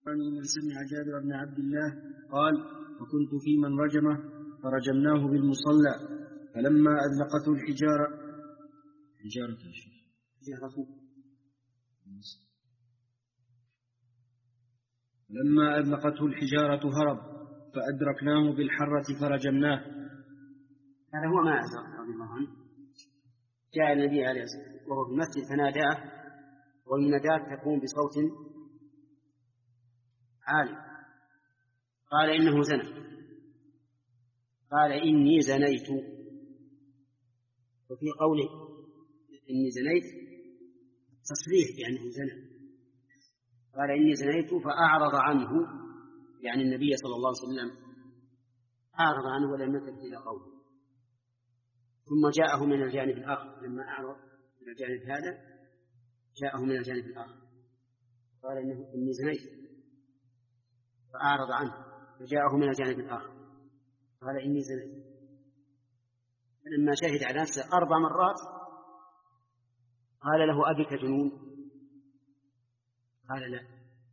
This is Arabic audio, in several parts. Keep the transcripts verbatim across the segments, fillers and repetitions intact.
من سمع جابر بن عبد الله قال: وكنت في من رجمه فرجمناه بالمصلى فلما أذلقته الحجارة حجارة لما أذلقته الحجارة هرب فأدركناه بالحرة فرجمناه. هذا هو ما أذلق رضي الله عنه. جاء النبي عليه الصلاة والسلام وهو في المسجد فناداه، والمنادات تكون بصوت عالي. قال: إنه زنى. قال: إني زنيت. وفي قوله إني زنيت تصريح بأنه زنى. قال: إني زنيت فأعرض عنه، يعني النبي صلى الله عليه وسلم أعرض عنه ولم يلتفت إلى قوله. ثم جاءه من الجانب الآخر، لما أعرض من الجانب هذا جاءه من الجانب الآخر قال: إنه إني زنيت فأعرض عنه، فجاءه من الجانب الآخر قال: إني زنيت. فلما شهد على نفسه أربع مرات قال له: أبك جنون؟ قال: لا.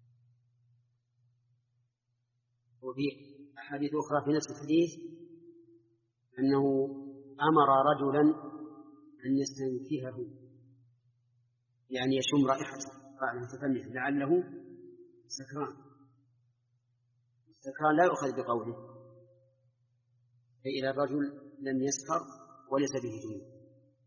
وفي أحاديث أخرى في نفس الحديث أنه أمر رجلا أن يستنكهه، يعني يشم رائحته، قال: متفنح لعله سكران. السكران لا يؤخذ بقوله، فإذا الرجل لم يسكر وليس به جنون.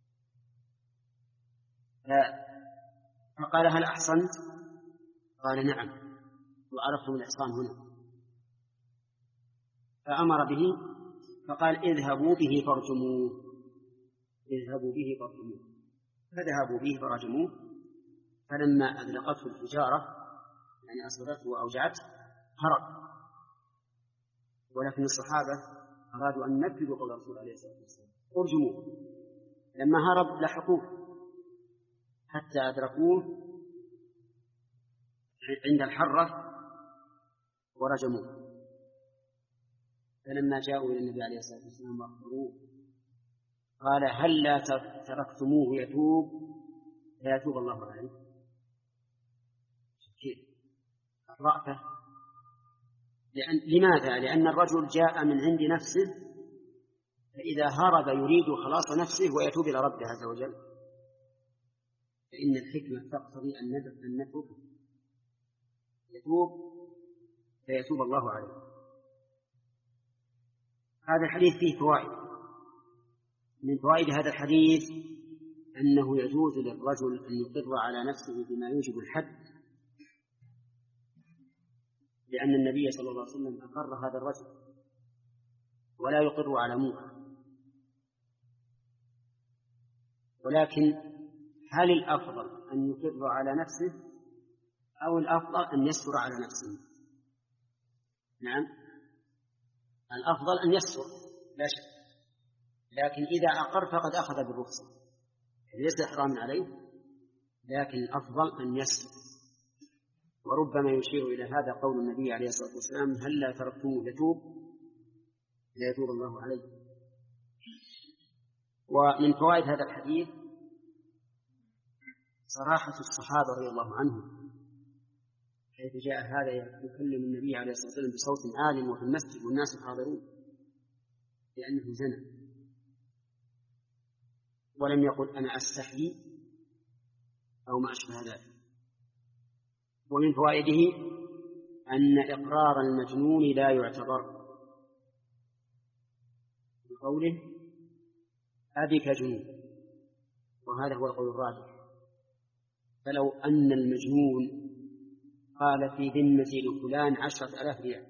فقال: هل أحصنت؟ قال: نعم، وعرفت من الإحصان هنا. فأمر به فقال: اذهبوا به فارجموه. اذهبوا به فارجموه. فذهبوا به فرجموه. فلما أذلقته الحجارة، يعني أصابته وأوجعته، هرب. ولكن الصحابة أرادوا أن ينفذوا قول الرسول عليه الصلاة والسلام: ارجموه. لما هرب لحقوه حتى أدركوه عند الحرة ورجموه. فلما جاءوا إلى النبي عليه الصلاة والسلام وأخبروه قال: هل لا تركتموه يتوب فيتوب الله عليه؟ كيف الرأفة؟ لأن لماذا؟ لأن الرجل جاء من عند نفسه، فإذا هرب يريد خلاص نفسه ويتوب إلى ربه عز وجل، فإن الحكمة تقتضي أن نتركه يتوب فيتوب الله عليه. هذا الحديث فيه فوائد. من فوائد هذا الحديث أنه يجوز للرجل أن يقر على نفسه بما يوجب الحد، لأن النبي صلى الله عليه وسلم أقر هذا الرجل ولا يقر على منكر. ولكن هل الأفضل أن يقر على نفسه أو الأفضل أن يستر على نفسه؟ نعم، الأفضل أن يستر لا شك، لكن إذا أقر فقد أخذ بالرخصة، ليس إحرام عليه، لكن الأفضل أن يستر. وربما يشير إلى هذا قول النبي عليه الصلاة والسلام: هل لا تركتموه يتوب لا يتوب الله عليه. ومن فوائد هذا الحديث صراحة الصحابة رضي الله عنهم، حيث جاء هذا يكلم النبي عليه الصلاة والسلام بصوت عال وفي المسجد والناس حاضرون لأنه زنى، ولم يقل أنا أستحيي أو ما أشبه ذلك. ومن فوائده أن إقرار المجنون لا يعتبر، بقوله: أبك جنون، وهذا هو القول الراجح. فلو أن المجنون قال في ذمتي لفلان عشرة آلاف ريال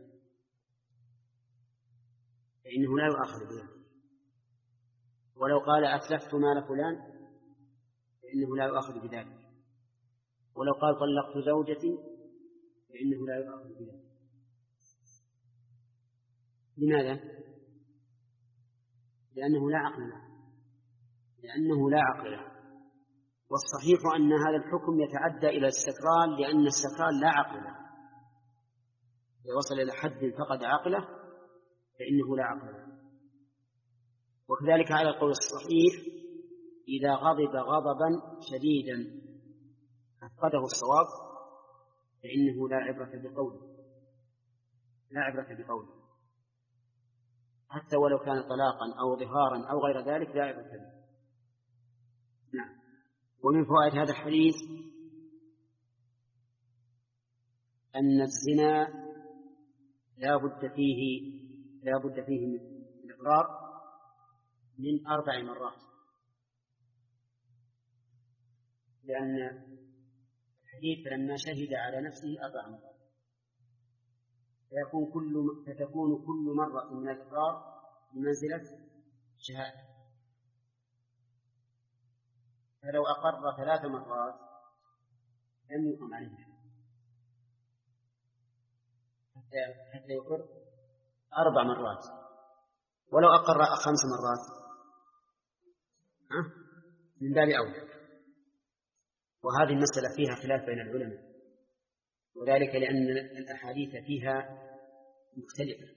فإنه لا يؤاخذ بذلك، ولو قال أتلفت مال فلان فإنه لا يؤاخذ بذلك، ولو قال طلقت زوجتي فإنه لا يؤاخذ بذلك. لماذا؟ لأنه لا عقل له، لأنه لا عقل له. والصحيح أن هذا الحكم يتعدى إلى السكران، لأن السكران لا عقل له، إذا وصل إلى حد فقد عقله فإنه لا عقل له. وكذلك على القول الصحيح إذا غضب غضبا شديدا أفقده الصواب فإنه لا عبرة بقوله لا عبرة بقوله حتى ولو كان طلاقا أو ظهارا أو غير ذلك لا عبرة به. نعم. ومن فوائد هذا الحديث أن الزنا لا بد فيه لا بد فيه من الإقرار من أربع مرات، لأن الحديث لما شهد على نفسه أربع مرات فيكون كل فتكون كل مرة من الإقرار بمنزلة شهادة. فلو أقر ثلاث مرات لم يقم عليه حتى حتى يقر أربع مرات، ولو أقر خمس مرات من باب أولى. وهذه المسألة فيها خلاف بين العلماء، وذلك لأن الأحاديث فيها مختلفة.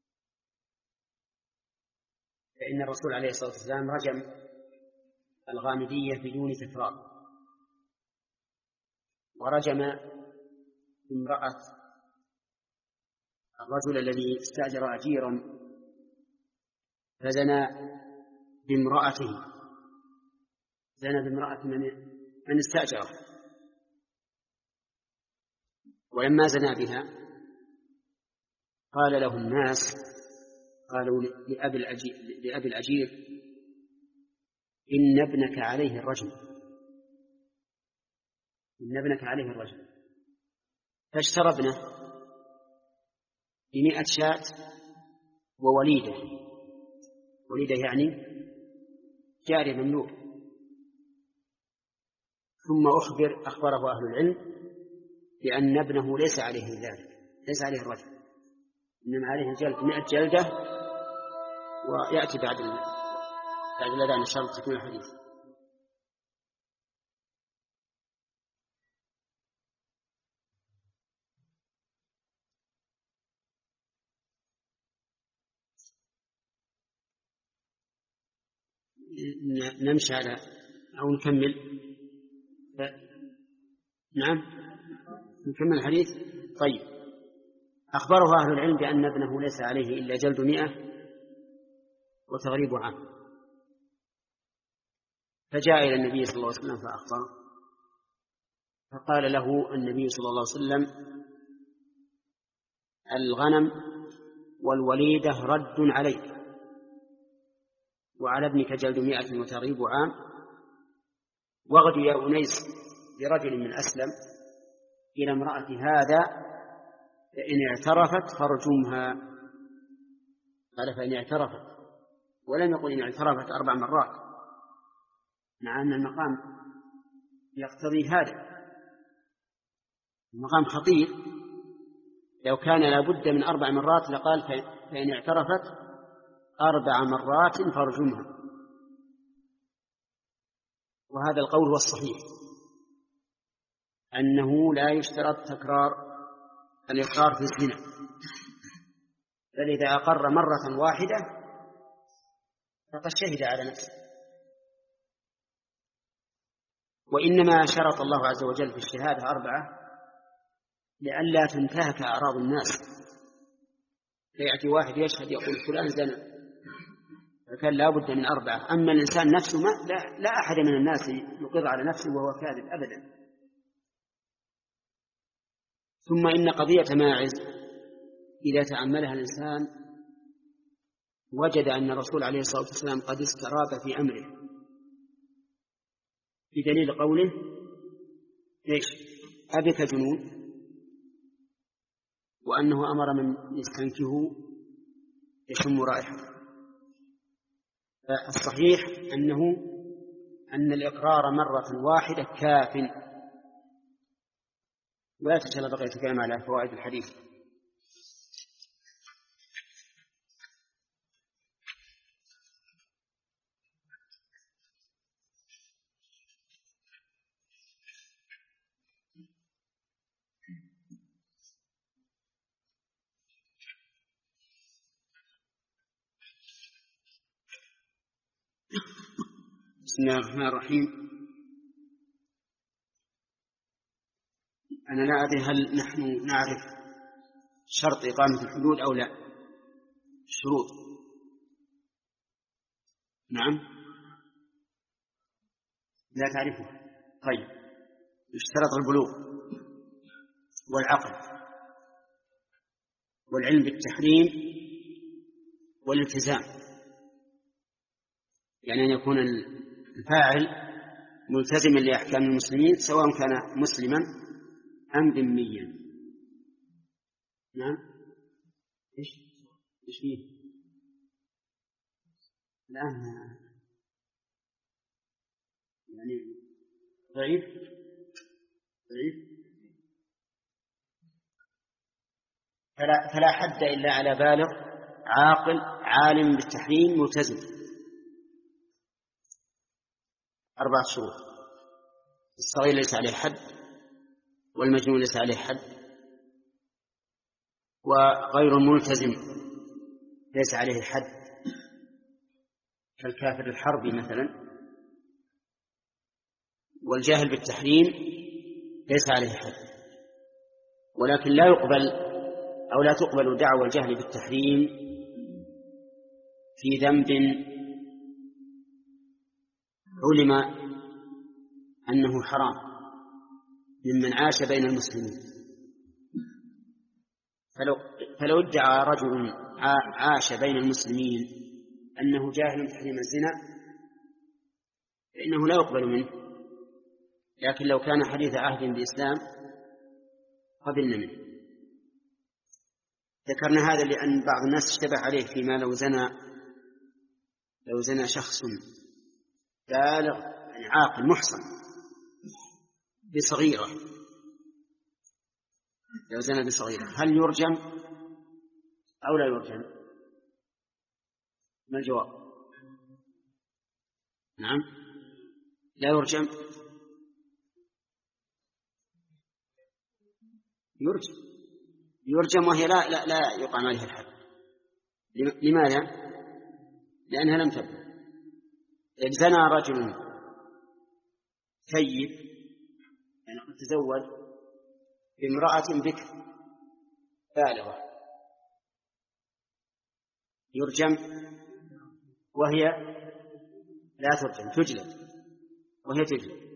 فإن الرسول عليه الصلاة والسلام رجم الغامدية بدون تكرار، ورجم امرأة الرجل الذي استأجر أجيرا فزنى بامرأته زنى بامرأة من, من استأجره، ولما زنى بها قال له الناس قالوا لأبي الأجير, لأبي الأجير إن ابنك عليه الرجم إن ابنك عليه الرجم فاشترى ابنه بمئة شاة ووليدة، وليدة يعني جاري مملوك. ثم أخبر أخبره أهل العلم بأن ابنه ليس عليه ذلك ليس عليه الرجم، إنما عليه جلد مئة جلدة، ويأتي بعد بعد الأذان إن شاء الله تكون الحديث. نمشي على أو نكمل ف... نعم نكمل الحديث. طيب. أخبره أهل العلم بأن ابنه ليس عليه إلا جلد مئة وتغريب عام، فجاء إلى النبي صلى الله عليه وسلم فأخبره، فقال له النبي صلى الله عليه وسلم الغنم والوليدة رد عليك، وعلى ابنك جلد مئة وتغريب عام، واغد يا أنيس برجل من أسلم إلى امرأة هذا فإن اعترفت فارجمها. قال فإن اعترفت، ولم يقل إن اعترفت أربع مرات، مع أن المقام يقتضي هذا. المقام خطير، لو كان لابد من أربع مرات لقال فإن اعترفت أربع مرات فارجمها، وهذا القول هو الصحيح، أنه لا يشترط تكرار الإقرار في الزنا، بل إذا أقر مرة واحدة فقد شهد على نفسه. وإنما شرط الله عز وجل في الشهادة أربعة لئلا تنتهك أعراض الناس، فيأتي واحد يشهد يقول فلان زنا، فكان لا بد من أربعة. أما الإنسان نفسه ما لا, لا أحد من الناس يقر على نفسه وهو كاذب أبدا. ثم إن قضية ماعز إذا تأملها الإنسان وجد أن الرسول عليه الصلاة والسلام قد استراب في أمره بدليل قوله إيش أبك جنون، وأنه أمر من يستنكه يشم رائحة. فالصحيح أنه أن الإقرار مرة واحدة كاف. ولا تشغل بقية الكلام على فوائد الحديث. بسم الله الرحمن الرحيم. عن أنا لا أدري هل نحن نعرف شرط إقامة الحدود أو لا. الشروط نعم لا تعرفه. طيب يشترط البلوغ والعقل والعلم بالتحريم والالتزام، يعني أن يكون الفاعل ملتزما لأحكام المسلمين سواء كان مسلما أم ذميا. نعم إيش إيش فيه الآن يعني ضعيف ضعيف فلا, فلا حد إلا على بالغ عاقل عالم بالتحريم ملتزم. أربعة شروط: الصغير ليس عليه حد، والمجنون ليس عليه حد، وغير الملتزم ليس عليه حد كالكافر الحربي مثلا، والجاهل بالتحريم ليس عليه حد. ولكن لا يقبل أو لا تقبل دعوى الجهل بالتحريم في ذنب علم أنه حرام ممن عاش بين المسلمين. فلو, فلو ادعى رجل عاش بين المسلمين أنه جاهل بتحريم الزنا فإنه لا يقبل منه، لكن لو كان حديث عهد بإسلام قبلنا منه. ذكرنا هذا لأن بعض الناس اشتبه عليه فيما لو زنى لو زنى شخص بالغ يعني عاقل محصن بصغيرة، لو زنى بصغيرة هل يرجم أو لا يرجم؟ ما الجواب؟ نعم لا يرجم. يرجم يرجم وهي لا لا لا يقام عليها الحد. لماذا؟ لأنها لم تبلغ. إذ زنى رجل ثيب يعني قد تزوج بامرأة بكر بالغة يرجم وهي لا ترجم، تجلد وهي تجلد.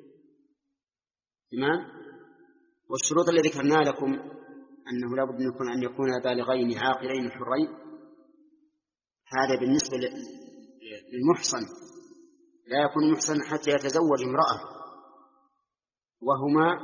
تمام. والشروط التي ذكرنا لكم أنه لا بد من يكون أن يكون بالغين عاقلين حرين، هذا بالنسبة للمحصن. لا يكون محصن حتى يتزوج امرأة وهما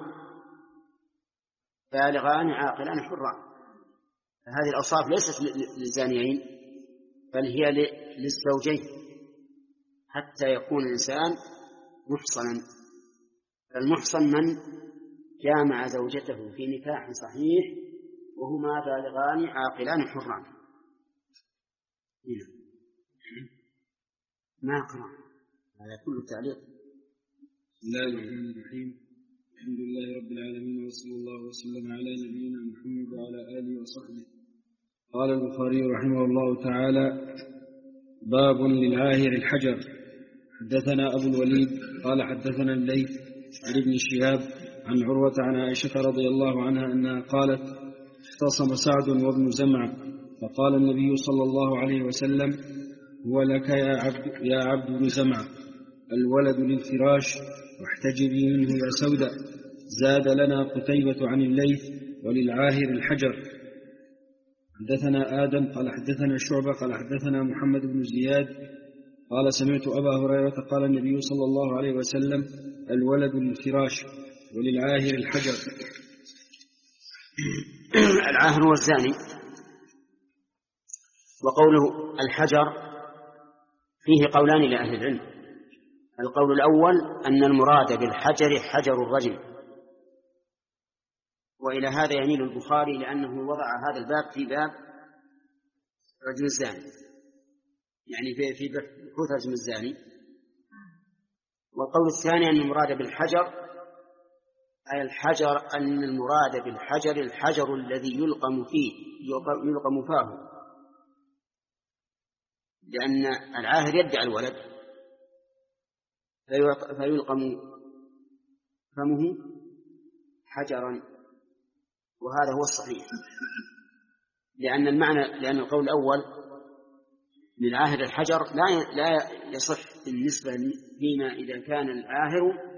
بالغان عاقلان حران. هذه الأوصاف ليست للزانيين بل هي للزوجين حتى يكون الإنسان محصنا. المحصن من جامع زوجته في نكاح صحيح وهما بالغان عاقلان حران. ما أقرأ هذا كل تعليق. بسم الله الرحمن الرحيم. الحمد لله رب العالمين وصلى الله وسلم على نبينا محمد وعلى آله وصحبه. قال البخاري رحمه الله تعالى: باب للعاهر الحجر. حدثنا أبو الوليد قال حدثنا الليث عن ابن شهاب عن عروة عن عائشة رضي الله عنها أنها قالت: اختصم سعد وابن زمعة فقال النبي صلى الله عليه وسلم: هو لك يا عبد, يا عبد بن زمعة، الولد للفراش واحتجبي منه يا سودة. زاد لنا قتيبة عن الليث: وللعاهر الحجر. حدثنا آدم قال حدثنا شعبة قال حدثنا محمد بن زياد قال سمعت أبا هريرة قال النبي صلى الله عليه وسلم: الولد للفراش وللعاهر الحجر. العاهر هو الزاني. وقوله الحجر فيه قولان لأهل العلم. القول الأول أن المراد بالحجر حجر الرجم، وإلى هذا يميل البخاري لأنه وضع هذا الباب في باب رجم الزاني، يعني في في بحوث رجم الزاني. والقول الثاني أن المراد بالحجر أي الحجر أن المراد بالحجر الحجر الذي يلقم فيه يلقم فاه، لأن العاهر يدعي الولد فيلقم فمه حجرا وهذا هو الصحيح، لأن المعنى لأن القول الأول من عاهر الحجر لا لا يصح بالنسبة فيما إذا كان العاهر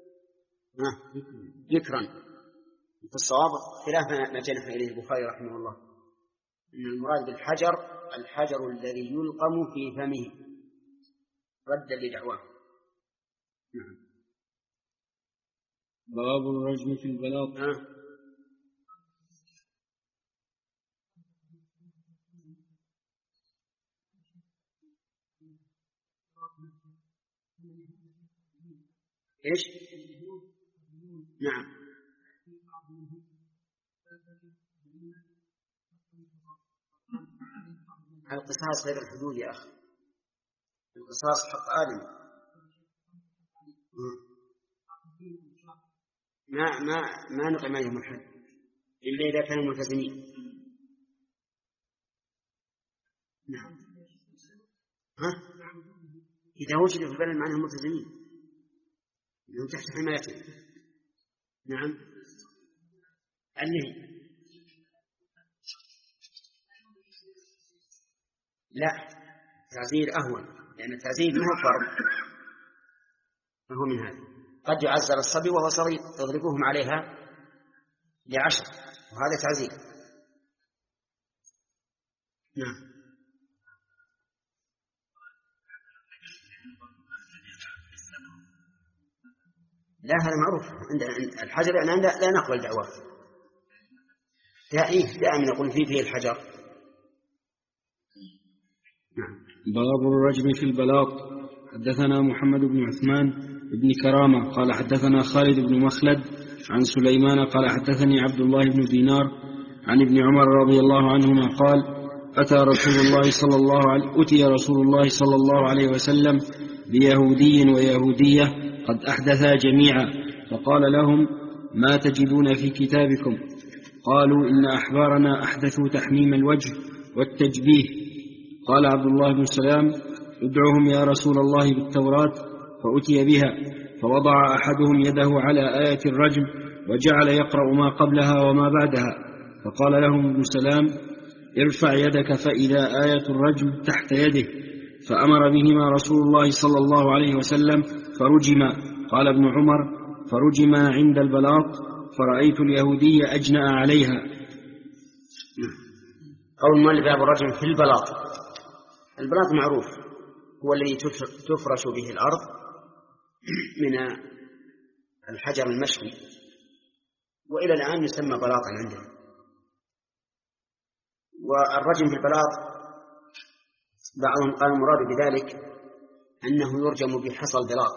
ذكرا. في الصواب خلاف ما جنح إليه البخاري رحمه الله، إن المراد بالحجر الحجر الذي يلقم في فمه ردا لدعواه. باب الرجم في البلاط. أه؟ إيش؟ نعم. القصاص غير الحدود يا أخي، القصاص حق آدم. ما ما ما نقم عليهم الحد إلا إذا كانوا ملتزمين. نعم. ها؟ إذا وجد في البلد معناهم ملتزمين إنهم تحت حمايته. نعم. النهي لا، تعزير أهون، لأن التعزير ما هو فرض، ما هو من هذا. قد يعزر الصبي وهو صغير يضربهم عليها لعشر، وهذا تعزير. نعم. لا، هذا معروف عند الحجر، يعني لا نقبل دعواه. دائما نقول فيه فيه الحجر. نعم. باب الرجم في البلاط. حدثنا محمد بن عثمان بن كرامة قال حدثنا خالد بن مخلد عن سليمان قال حدثني عبد الله بن دينار عن ابن عمر رضي الله عنهما قال أتى رسول الله صلى الله عليه أتي رسول الله صلى الله عليه وسلم بيهودي ويهودية قد أحدثا جميعا، فقال لهم ما تجدون في كتابكم؟ قالوا إن أحبارنا أحدثوا تحميم الوجه والتجبيه. قال عبد الله بن سلام ادعوهم يا رسول الله بالتوراة، فأتي بها، فوضع أحدهم يده على آية الرجم وجعل يقرأ ما قبلها وما بعدها، فقال لهم ابن سلام ارفع يدك فإذا آية الرجم تحت يده، فأمر بهما رسول الله صلى الله عليه وسلم فرجما. قال ابن عمر فرجما عند البلاط، فرأيت اليهودية أجنأ عليها. قول المؤلف باب الرجم في البلاط. البلاط معروف هو الذي تفرش به الأرض من الحجر المشوي، وإلى الآن يسمى بلاطا عندنا. والرجم في البلاط بعضهم قال المراد بذلك أنه يرجم بحصى البلاط،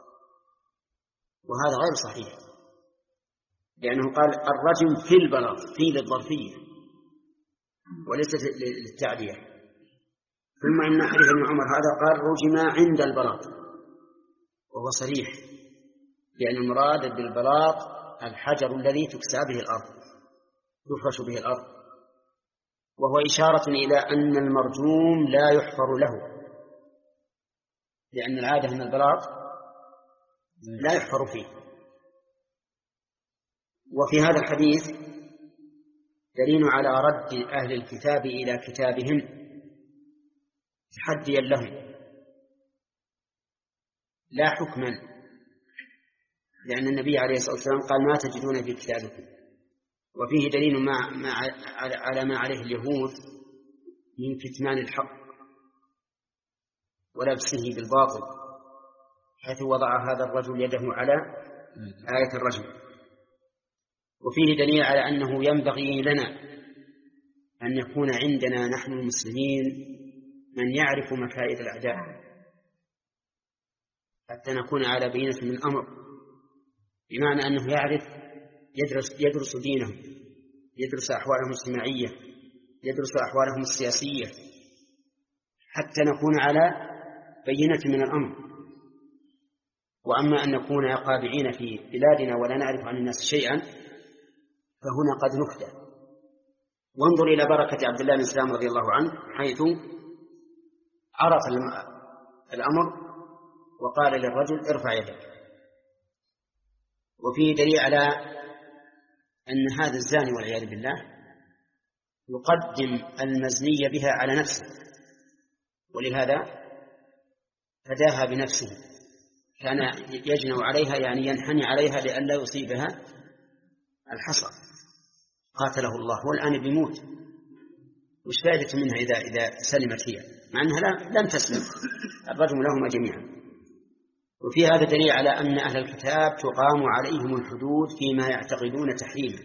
وهذا غير صحيح، لأنه قال الرجم في البلاط، في للظرفية وليست للتعدية. ثم إن حديث ابن عمر هذا قال رجم عند البلاط، وهو صريح، لأن المراد بالبلاط الحجر الذي تكسى به الأرض، يفرش به الأرض، وهو إشارة إلى أن المرجوم لا يحفر له، لأن العادة أن البلاط لا يحفر فيه. وفي هذا الحديث دليل على رد أهل الكتاب إلى كتابهم تحديا لهم لا حكما، لأن النبي عليه الصلاة والسلام قال ما تجدون في كتابكم. وفيه دليل ما ما على ما عليه اليهود من كتمان الحق ولبسه بالباطل، حيث وضع هذا الرجل يده على آية الرجم. وفيه دليل على أنه ينبغي لنا أن يكون عندنا نحن المسلمين من يعرف مكائد الأعداء حتى نكون على بينة من الأمر، بمعنى أنه يعرف يدرس, يدرس دينه، يدرس أحوالهم الاجتماعية، يدرس أحوالهم السياسية، حتى نكون على بينة من الأمر. وأما أن نكون قابعين في بلادنا ولا نعرف عن الناس شيئا فهنا قد نخدع. وانظر إلى بركة عبد الله بن سلام رضي الله عنه، حيث عرف الأمر وقال للرجل ارفع يدك. وفيه دليل على أن هذا الزاني والعياذ بالله يقدم المزني بها على نفسه، ولهذا فداها بنفسه، كان يجنو عليها يعني ينحني عليها لئلا يصيبها الحصى، قاتله الله، والآن بيموت، وش فائدة منها إذا إذا سلمت هي، مع أنها لم تسلم، الرجم لهما جميعا. وفي هذا دليل على أن أهل الكتاب تقام عليهم الحدود فيما يعتقدون تحريمه،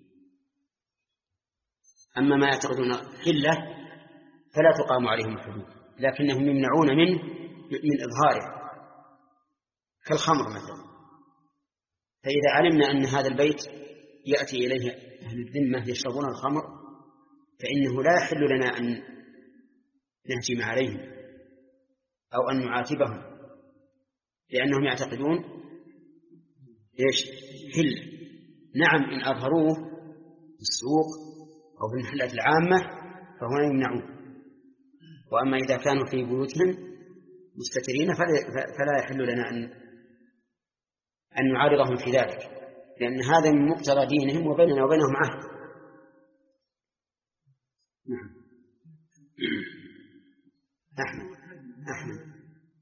أما ما يعتقدون حلة فلا تقام عليهم الحدود، لكنهم يمنعون منه من إظهاره، كالخمر مثلا. فإذا علمنا أن هذا البيت يأتي إليه أهل الذمة يشربون الخمر، فإنه لا يحل لنا أن نهجم عليهم أو أن نعاتبهم، لأنهم يعتقدون إيش؟ حل. نعم، إن أظهروه في السوق أو في المحلات العامة فهنا يمنعون، وأما إذا كانوا في بيوتهم مستترين فلا يحل لنا أن أن نعارضهم في ذلك، لأن هذا من مقتضى دينهم وبيننا وبينهم عهد. نعم. أحمد أحمد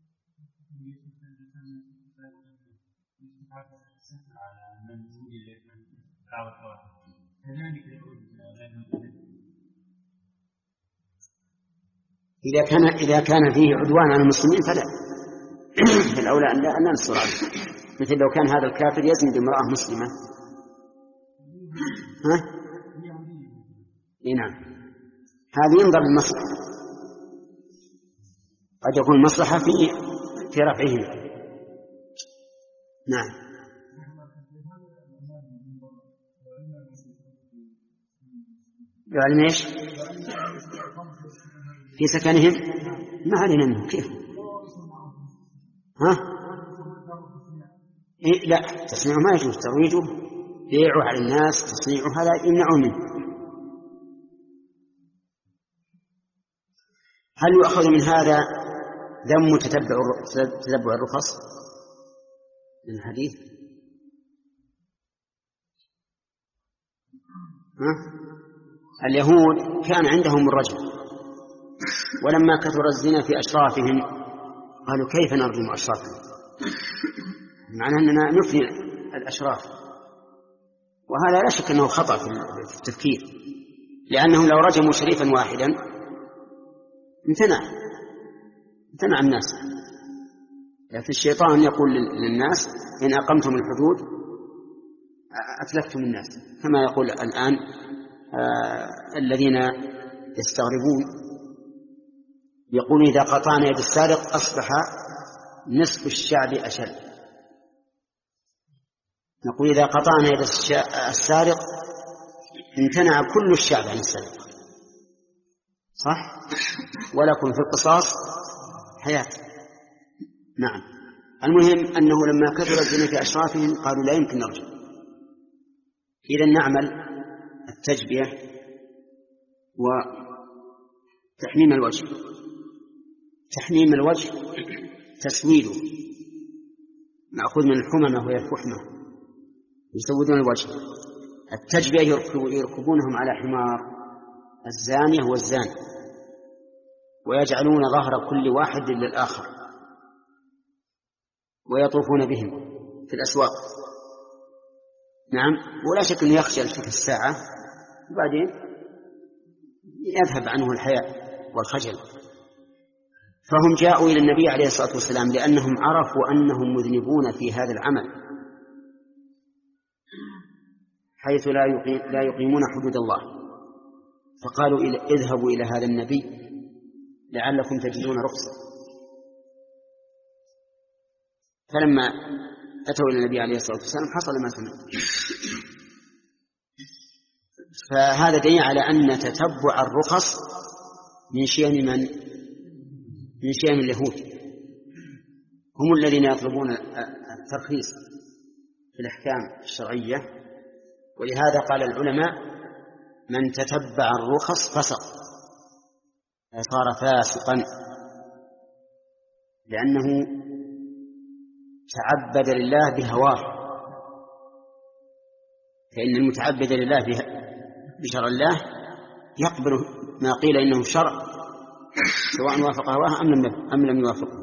إذا كان إذا كان فيه عدوان على المسلمين فلا الأولى أن لا ننصر عليه، مثل لو كان هذا الكافر يزني بامرأة مسلمة. ها؟ إيه نعم، هذه ينظر للمصلحة، قد يكون المصلحة في في رفعهما. نعم. يعلم إيش؟ في سكنهم ما علينا منه كيف؟ ها؟ إيه لا، تصنيعه ما يجوز، ترويجه بيعه على الناس، تصنيعه هذا يمنعه منه. هل يؤخذ من هذا ذم تتبع تتبع الرخص من الحديث؟ ها؟ اليهود كان عندهم الرجم، ولما كثر الزنا في أشرافهم قالوا كيف نرجم أشرافهم، معنى أننا نفني الأشراف، وهذا لا شك أنه خطأ في التفكير، لأنهم لو رجموا شريفا واحدا امتنع امتنع الناس، لكن الشيطان يقول للناس إن أقمتم الحدود أتلفتم الناس، كما يقول الآن آه الذين يستغربون يقول إذا قطعنا يد السارق أصبح نصف الشعب أشل، نقول إذا قطعنا يد السارق امتنع كل الشعب عن السرقة، صح؟ ولكم في القصاص حياة. نعم. المهم أنه لما كثر الزنا في أشرافهم قالوا لا يمكن نرجع، إذن نعمل التجبية وتحميم الوجه. تحميم الوجه تسويده، مأخوذ من الحممة وهي الفحمة، يسودون الوجه. التجبية يركبونهم على حمار الزانية والزاني، ويجعلون ظهر كل واحد للآخر ويطوفون بهم في الأسواق. نعم، ولا شك أنه يخشى تلك الساعة وبعدين يذهب عنه الحياء والخجل. فهم جاءوا إلى النبي عليه الصلاة والسلام لأنهم عرفوا أنهم مذنبون في هذا العمل، حيث لا يقيم لا يقيمون حدود الله، فقالوا اذهبوا إلى هذا النبي لعلكم تجدون رخصة. فلما أتوا إلى النبي عليه الصلاة والسلام حصل ما سمع. فهذا دليل على أن تتبع الرخص من شيم من من شيم اليهود، هم الذين يطلبون الترخيص في الأحكام الشرعية. ولهذا قال العلماء من تتبع الرخص فسق، صار فاسقا، لأنه تعبد لله بهواه فإن المتعبد لله بشرع الله يقبل ما قيل إنه شرع سواء وافق هواه أم لم يوافقه.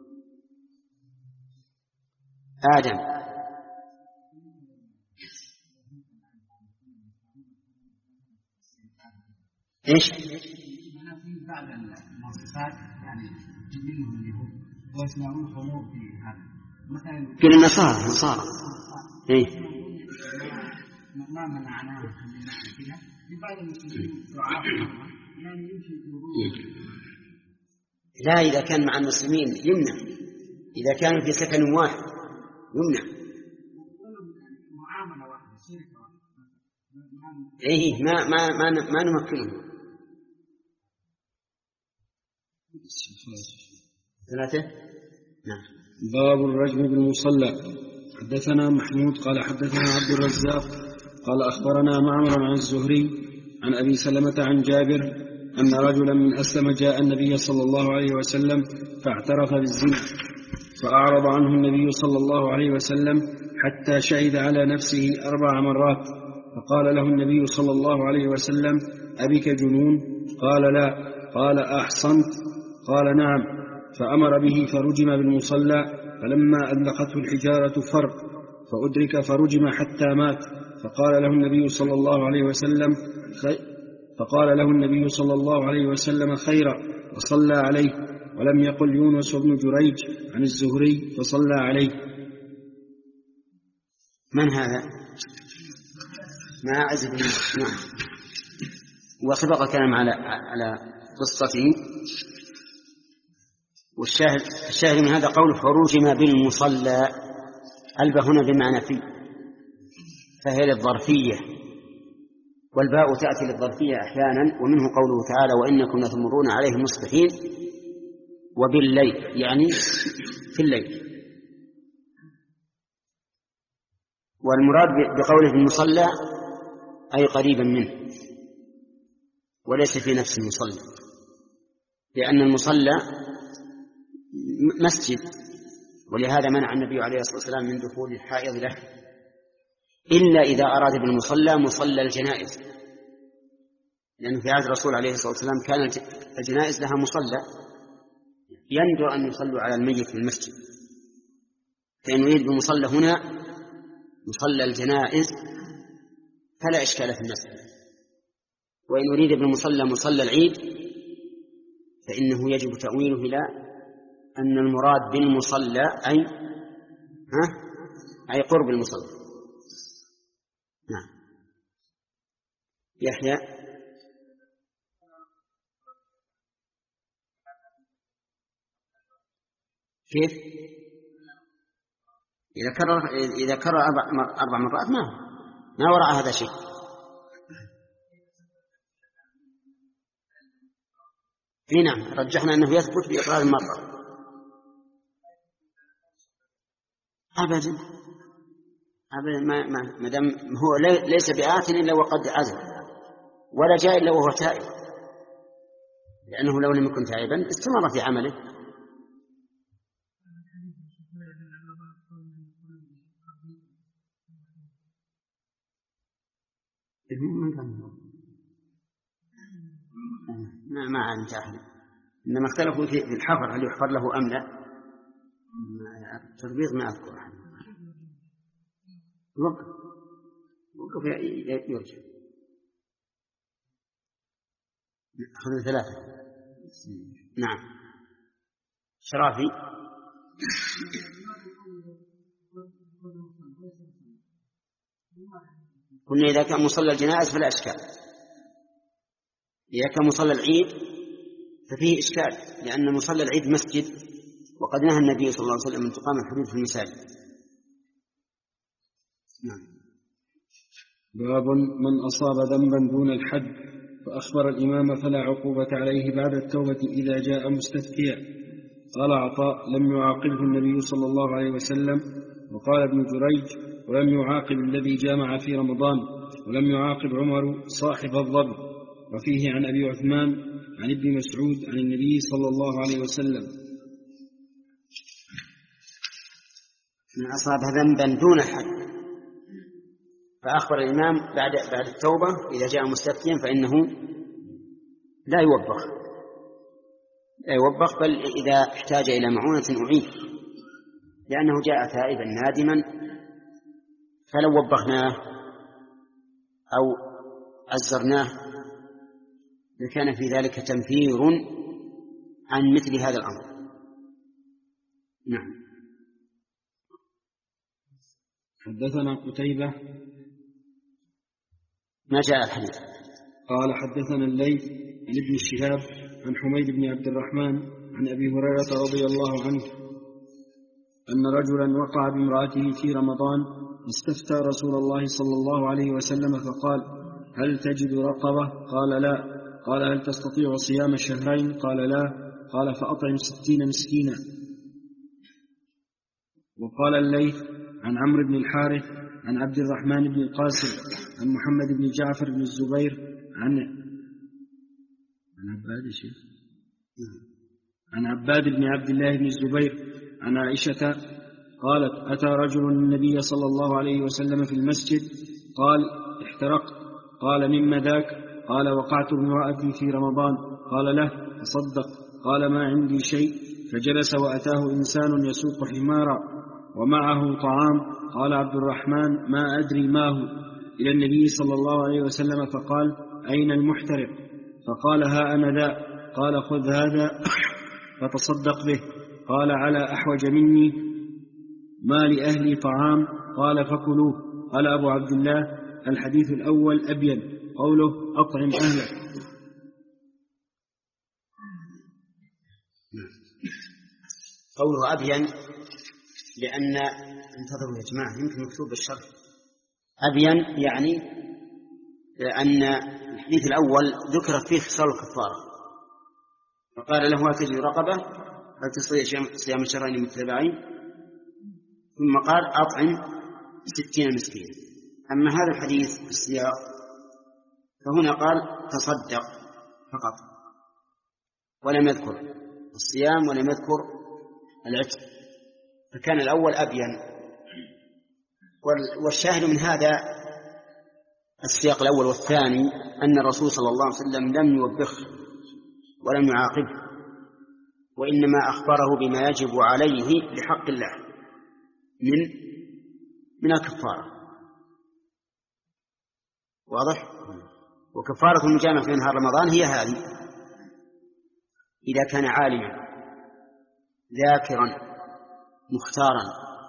آدم إيش؟ بعض المؤسسات يعني منهم اليهود ويسمعون خمور في هذا مثلا كل النصارى نصارى إيه ما منعناه كذا لبعض المسلمين دعاء يعني يمشي لا إذا كان مع المسلمين يمنع، إذا كانوا في سكن واحد يمنع. معاملة واحدة شركة واحدة إيه ما ما ما ما نمكنهم. ثلاثة. نعم. باب الرجم بالمصلى. حدثنا محمود قال حدثنا عبد الرزاق قال أخبرنا معمر عن الزهري عن أبي سلمة عن جابر أن رجلا من أسلم جاء النبي صلى الله عليه وسلم فاعترف بالزنا فأعرض عنه النبي صلى الله عليه وسلم حتى شهد على نفسه أربع مرات فقال له النبي صلى الله عليه وسلم أبك جنون؟ قال لا. قال أحصنت؟ قال نعم. فأمر به فرجم بالمصلى فلما أذلقته الحجارة فر فأدرك فرجم حتى مات فقال له النبي صلى الله عليه وسلم خي... فقال له النبي صلى الله عليه وسلم خيرا وصلى عليه ولم يقل يونس بن جريج عن الزهري فصلى عليه. من هذا؟ ما أعزب نعم. وسبق كلام على على قصته. والشاهد الشاهد من هذا قول فرجم بالمصلى. الباء هنا بمعنى في فهي للظرفية والباء تأتي للظرفية أحيانا ومنه قوله تعالى وإنكم لتمرون عليهم مصبحين وبالليل يعني في الليل. والمراد بقوله بالمصلى أي قريبا منه وليس في نفس المصلى لأن المصلى مسجد ولهذا منع النبي عليه الصلاة والسلام من دخول الحائض له إلا إذا أراد بالمصلى مصلى الجنائز لأنه في عهد الرسول عليه الصلاة والسلام كانت الجنائز لها مصلى يندر أن يصلوا على الميت في المسجد فإن يريد بالمصلى هنا مصلى الجنائز فلا إشكال في المسجد وإن يريد بالمصلى مصلى العيد فإنه يجب تأويله إلى أن المراد بالمصلى أي ها أي قرب المصلى. نعم. يحيى كيف إذا كرر إذا كرر أربع أربع مرات ما ما وراء هذا شيء. في نعم رجحنا أنه يثبت بإقرار المرة. أبدا أبدا ما ما مدام هو ليس بآت إلا وقد عزم ولا جاء إلا وهو تائب لأنه لو لم يكن تائبا استمر في عمله. ما ما علمت أحد إنما اختلفوا في الحفر هل يحفر له أم لا. تطبيق ما أذكر أحد. وقف وقف يرجع. أخذ ثلاثة. نعم. شرافي قلنا إذا كان مصلى الجنائز فلا إشكال. إذا كان مصلى العيد ففيه إشكال لأن مصلى العيد مسجد وقد نهى النبي صلى الله عليه وسلم من تقام الحدود في المساجد. نعم. باب من أصاب ذنبا دون الحد فأخبر الإمام فلا عقوبة عليه بعد التوبة إذا جاء مستفتيا. قال عطاء لم يعاقبه النبي صلى الله عليه وسلم. وقال ابن جريج ولم يعاقب الذي جامع في رمضان ولم يعاقب عمر صاحب الضب. وفيه عن أبي عثمان عن ابن مسعود عن النبي صلى الله عليه وسلم من أصاب ذنبا دون حد فأخبر الإمام بعد بعد التوبة إذا جاء مستفتيا فإنه لا يوبخ لا يوبخ بل إذا احتاج إلى معونة أعين، لأنه جاء تائبا نادما، فلو وبخناه أو عزرناه لكان في ذلك تنفير عن مثل هذا الأمر. نعم. حدثنا قتيبة ما جاء الحديث. قال حدثنا الليث عن ابن شهاب عن حميد بن عبد الرحمن عن أبي هريرة رضي الله عنه أن رجلا وقع بامرأته في رمضان استفتى رسول الله صلى الله عليه وسلم فقال: هل تجد رقبة؟ قال: لا. قال: هل تستطيع صيام شهرين؟ قال: لا. قال: فأطعم ستين مسكينا. وقال الليث عن عمرو بن الحارث عن عبد الرحمن بن القاسم عن محمد بن جعفر بن الزبير عن عن عباد شيخ عن عباد بن عبد الله بن الزبير عن عائشة قالت: أتى رجل النبي صلى الله عليه وسلم في المسجد قال: احترقت. قال: مما ذاك؟ قال: وقعت بامرأتي في رمضان. قال له: تصدق. قال: ما عندي شيء. فجلس وأتاه إنسان يسوق حمارا ومعه طعام. قال عبد الرحمن: ما أدري ما هو، إلى النبي صلى الله عليه وسلم فقال: أين المحترق؟ فقال: ها أنا ذا. قال: خذ هذا فتصدق به. قال: على أحوج مني، ما لأهلي طعام. قال: فكلوه. قال أبو عبد الله: الحديث الأول أبين، قوله أطعم أهلك. قوله أبين لأن انتظروا يا جماعة يمكن مكتوب بالشرح أبين، يعني أن الحديث الأول ذكر فيه خصال الكفارة، فقال له: هل تجد رقبة؟ هل تستطيع صيام شهرين متتابعين؟ ثم قال: أطعم ستين مسكينا. أما هذا الحديث السياق فهنا قال: تصدق فقط، ولم يذكر الصيام ولم يذكر العتق، فكان الأول أبين. والشاهد من هذا السياق الأول والثاني أن الرسول صلى الله عليه وسلم لم يوبخه ولم يعاقبه، وإنما أخبره بما يجب عليه لحق الله من من الكفارة. واضح؟ وكفارة المجامع في نهار رمضان هي هذه: إذا كان عالما ذاكرا مختارا،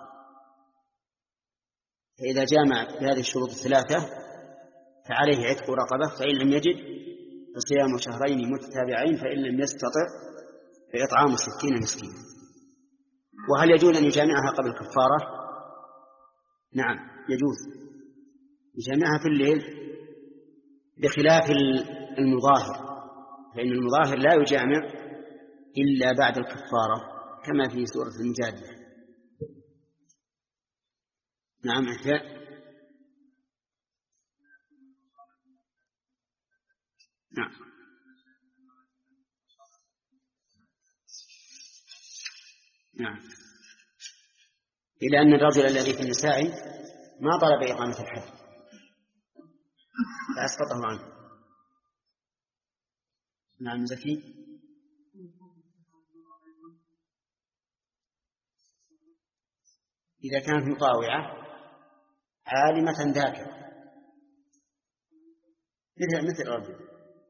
فإذا جامع بهذه الشروط الثلاثة فعليه عتق رقبة، فإن لم يجد فصيام شهرين متتابعين، فإن لم يستطع فإطعام ستين مسكينا. وهل يجوز أن يجامعها قبل الكفارة؟ نعم يجوز يجامعها في الليل، بخلاف المظاهر، فإن المظاهر لا يجامع إلا بعد الكفارة كما في سورة المجادلة. نعم أحياء. نعم نعم إلى أن الرجل الذي في النساء ما طلب إقامة الحد فأسقطه عنه. نعم زكي. إذا كانت مطاوعة عالمة ذاكرة مثل مثل الرجل.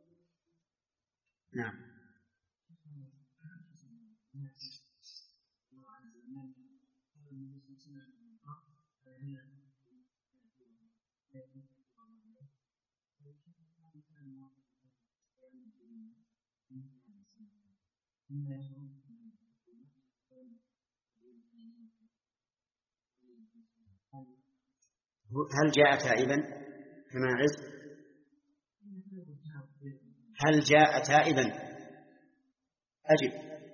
نعم هل جاء تائبا كما عز؟ هل جاء تائبا؟ أجب.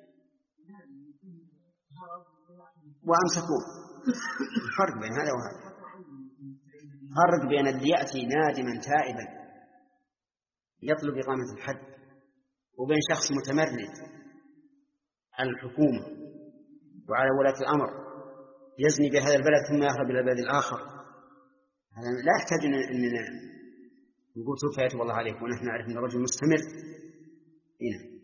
وأمسكوه. فرق بين هذا وهذا، فرق بين الذي يأتي نادما تائبا يطلب إقامة الحد، وبين شخص متمرد على الحكومة وعلى ولاة الأمر يزني بهذا البلد ثم يهرب إلى البلد الآخر. هذا لا يحتاج أننا نقول سوف يتوب الله عليك ونحن نعرف أن الرجل مستمر. هنا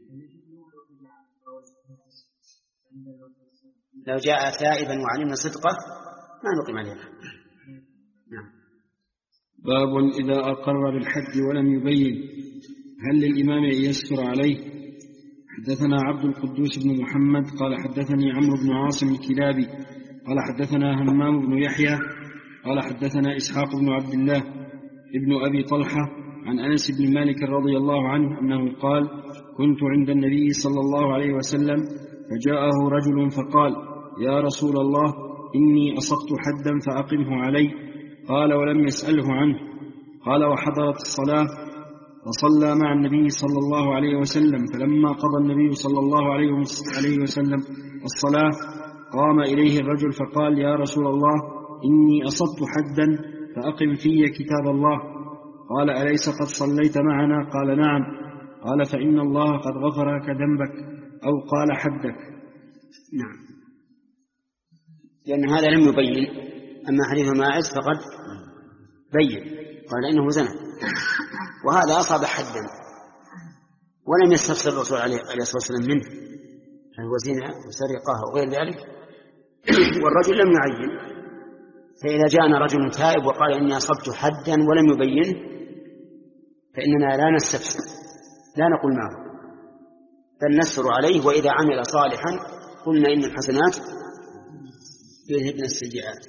لو جاء تائبا وعلمنا صدقه ما نقيم عليه. نعم. باب إذا أقر بالحد ولم يبين هل للإمام أن يستر عليه؟ حدثنا عبد القدوس بن محمد قال حدثني عمرو بن عاصم الكلابي قال حدثنا همام بن يحيى قال حدثنا إسحاق بن عبد الله ابن أبي طلحة عن أنس بن مالك رضي الله عنه أنه قال كنت عند النبي صلى الله عليه وسلم فجاءه رجل فقال يا رسول الله إني أصبت حدا فأقمه علي. قال ولم يسأله عنه. قال وحضرت الصلاة وصلى مع النبي صلى الله عليه وسلم فلما قضى النبي صلى الله عليه وسلم الصلاة قام إليه الرجل فقال يا رسول الله إني أصبت حدا فأقم في كتاب الله. قال أليس قد صليت معنا؟ قال نعم. قال فإن الله قد غفر لك ذنبك أو قال حدك. نعم. لأن هذا لم يبين. أما حديث ماعز فقد بين قال إنه زنا وهذا أصاب حدا ولم يستفسر الرسول عليه الصلاة والسلام منه هل هو زنا وسرقة وغير ذلك والرجل لم يعين. فإذا جاءنا رجل تائب وقال إني أصبت حدا ولم يبين فإننا لا نستفسر لا نقول معه بل نسر عليه وإذا عمل صالحا قلنا إن الحسنات يذهبن السيئات.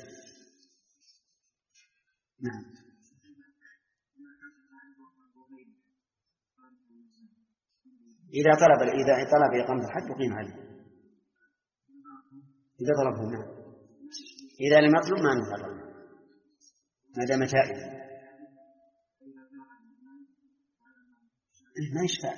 نعم. إذا طلب إذا طلب إقامة الحد يقيم عليه إذا طلبه. نعم. إذا لم يطلب ما نطلب ما دام تائبا ما يشفع.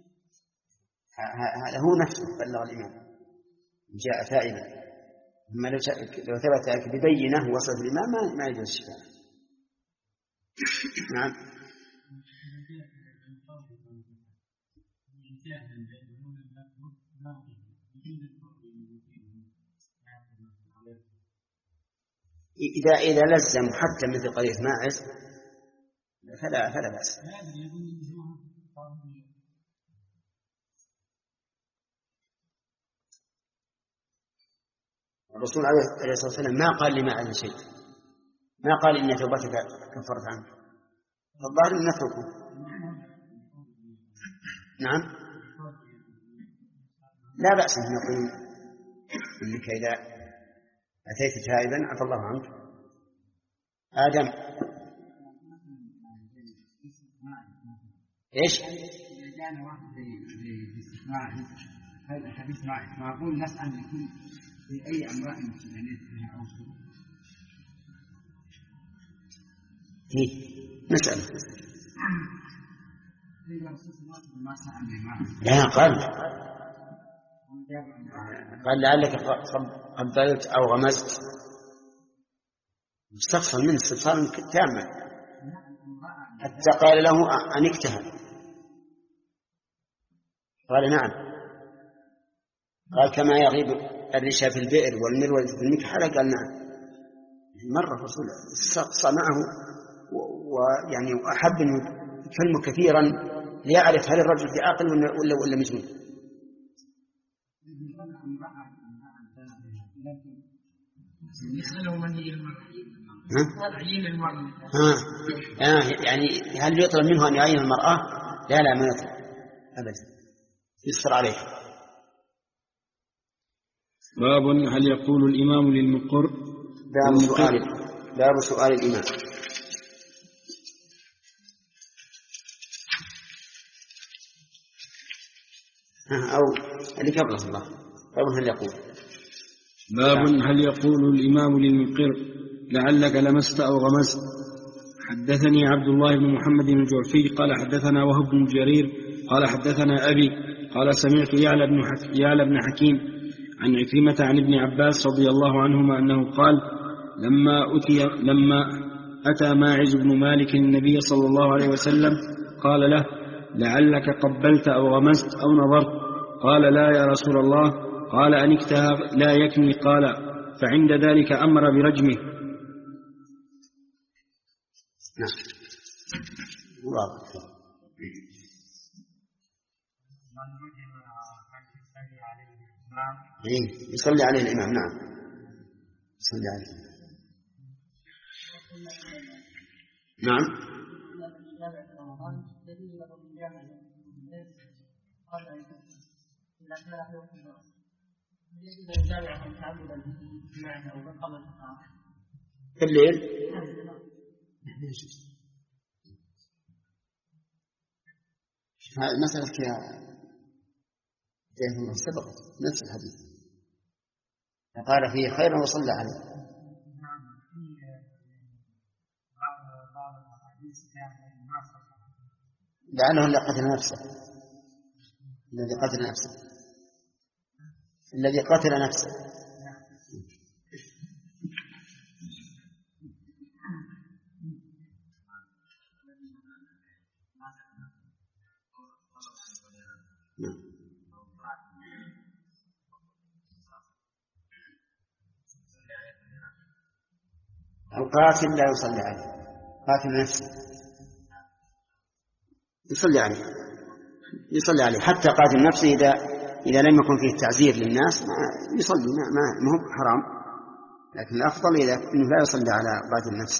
هذا هو نفسه بلغ الإمام جاء تائبا. أما لو ثبت ببينه وصلت الإمام ما يجوز الشفاعة. نعم. إذا إذا لزم حتى مثل قضية ماعز فلا فلا بأس. الرسول عليه الصلاة والسلام ما قال لما على شيء ما قال إن توبتك كفرت عنك فالظاهر أن نتركه. نعم. لا بأس أن نقول إنك إذا أتيت تائبا عفى الله عنك. آدم إيش؟ إذا جاءنا واحد باستثناء هذا الحديث معقول نسأل لكل في أي أمرأة مسلمين فيها أو سوء؟ إيه مسألة. لا قال قال لعلك قبلت أو غمزت استفصل منه استفصال تاما حتى قال له أن اكتهل قال نعم. قال كما يغيب الرشا في البئر والمروة في المكحلة قال نعم. مرة الرسول استقصى معه ويعني أحب أن يكلمه كثيرا ليعرف هل الرجل في عاقل ولا ولا مجنون. ها يعني هل يطلب منه أن يعين المرأة؟ لا لا ما يطلب أبدا يسر عليه. باب هل يقول الإمام للمقر؟ باب سؤال باب سؤال الإمام. أو اللي قبله الله باب هل يقول باب هل يقول الإمام للمقر لعلك لمست أو غمست. حدثني عبد الله بن محمد الجعفي قال حدثنا وهب بن جرير قال حدثنا أبي قال سمعت يعلى بن, حك... يعلى بن حكيم عن عكرمة عن ابن عباس رضي الله عنهما أنه قال لما أتي لما أتى ماعز بن مالك النبي صلى الله عليه وسلم قال له لعلك قبلت أو غمست أو نظرت؟ قال لا يا رسول الله. قال أنكتها لا يكني؟ قال فعند ذلك أمر برجمه. نعم واضح. إيه يصلي عليه الإمام. نعم يصلي عليه. نعم في الليل هذه المسألة كيف سبقت نفس الحديث قال فيه خيرا وصلى عليه. لأنه اللي قتل نفسه الذي قتل نفسه الذي قتل نفسه القاتل لا يصلي عليه. قاتل نفسه يصلي عليه يصلي عليه حتى قاتل نفسه إذا إذا لم يكن فيه تعزير للناس ما يصلي ما ما هو حرام، لكن الأفضل إذا إنه لا يصلي على قاتل نفسه.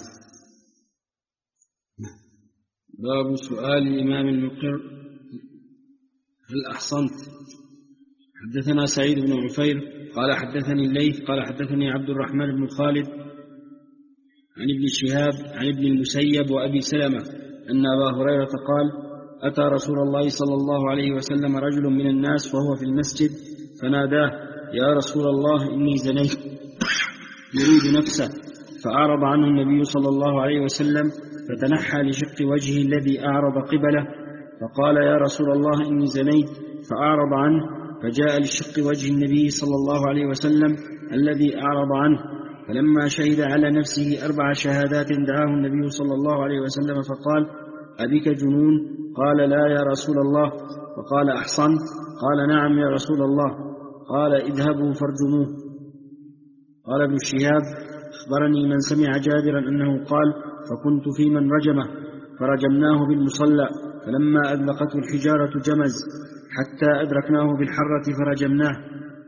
باب سؤال الإمام المقر هل أحصنت؟ حدثنا سعيد بن عفير قال حدثني الليث قال حدثني عبد الرحمن بن خالد عن ابن شهاب عن ابن المسيب وأبي سلمة أن أبا هريرة قال أتى رسول الله صلى الله عليه وسلم رجل من الناس وهو في المسجد فناداه يا رسول الله إني زنيت يريد نفسه، فأعرض عنه النبي صلى الله عليه وسلم فتنحى لشق وجهه الذي أعرض قبله فقال يا رسول الله إني زنيت، فأعرض عنه فجاء لشق وجه النبي صلى الله عليه وسلم الذي أعرض عنه، فلما شهد على نفسه أربع شهادات دعاه النبي صلى الله عليه وسلم فقال أبك جنون؟ قال لا يا رسول الله. فقال أحصنت؟ قال نعم يا رسول الله. قال اذهبوا فارجموه. قال ابن شهاب أخبرني من سمع جابرا أنه قال فكنت في من رجمه فرجمناه بالمصلى فلما أذلقته الحجارة جمز حتى أدركناه بالحرة فرجمناه.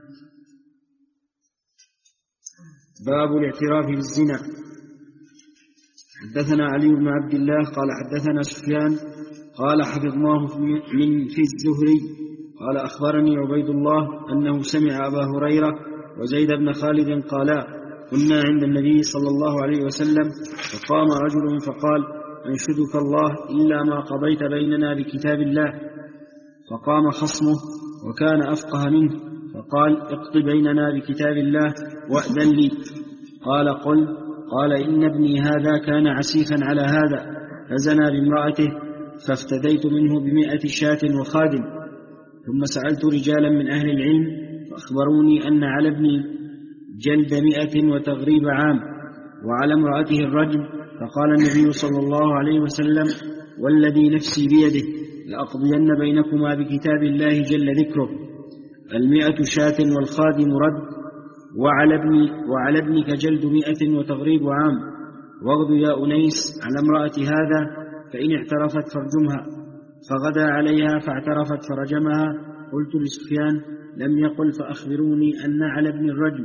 باب الاعتراف بالزنا. حدثنا علي بن عبد الله قال حدثنا سفيان قال حفظناه من في الزهري قال أخبرني عبيد الله أنه سمع أبا هريرة وزيد بن خالد قالا كنا عند النبي صلى الله عليه وسلم فقام رجل فقال أنشدك الله إلا ما قضيت بيننا بكتاب الله، فقام خصمه وكان أفقه منه فقال اقض بيننا بكتاب الله وأذن لي. قال قل. قال إن ابني هذا كان عسيفا على هذا فزنى بامرأته فافتديت منه بمائة شاة وخادم، ثم سألت رجالا من أهل العلم فأخبروني أن على ابني جلد مئة وتغريب عام وعلى امرأته الرجم، فقال النبي صلى الله عليه وسلم والذي نفسي بيده لأقضين بينكما بكتاب الله جل ذكره المئة شاة والخادم رد وعلى, ابني وعلى ابنك جلد مئة وتغريب عام، واغض يا أنيس على امرأة هذا فإن اعترفت فرجمها. فغدا عليها فاعترفت فرجمها. قلت لسفيان لم يقل فأخبروني أن على ابن الرجم،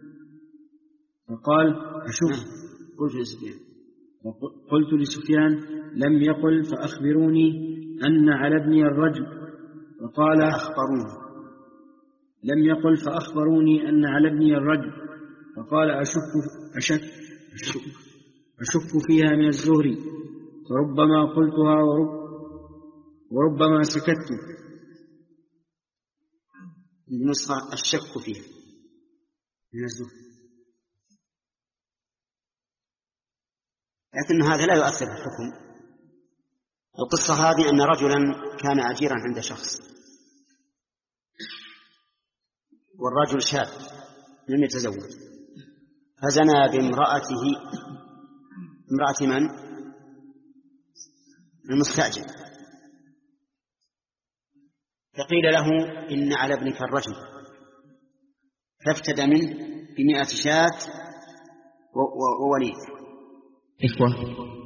فقال أشوف. قلت لسفيان قلت لسفيان لم يقل فأخبروني أن على ابن الرجم، فقال أخبروني لم يقل فأخبروني أن على ابني الرجم، فقال أشك, أشك, أشك, أشك فيها من الزهري فربما قلتها ورب وربما سكت. النسخة الشك فيها من الزهري، لكن هذا لا يؤثر في الحكم. القصة هذه أن رجلا كان أجيرا عند شخص والرجل شاب لم يتزوج فزنى بامرأته امرأة من؟ المستأجر، فقيل له إن على ابنك الرجم، فافتدى منه بمئة شاة ووليد. إخوة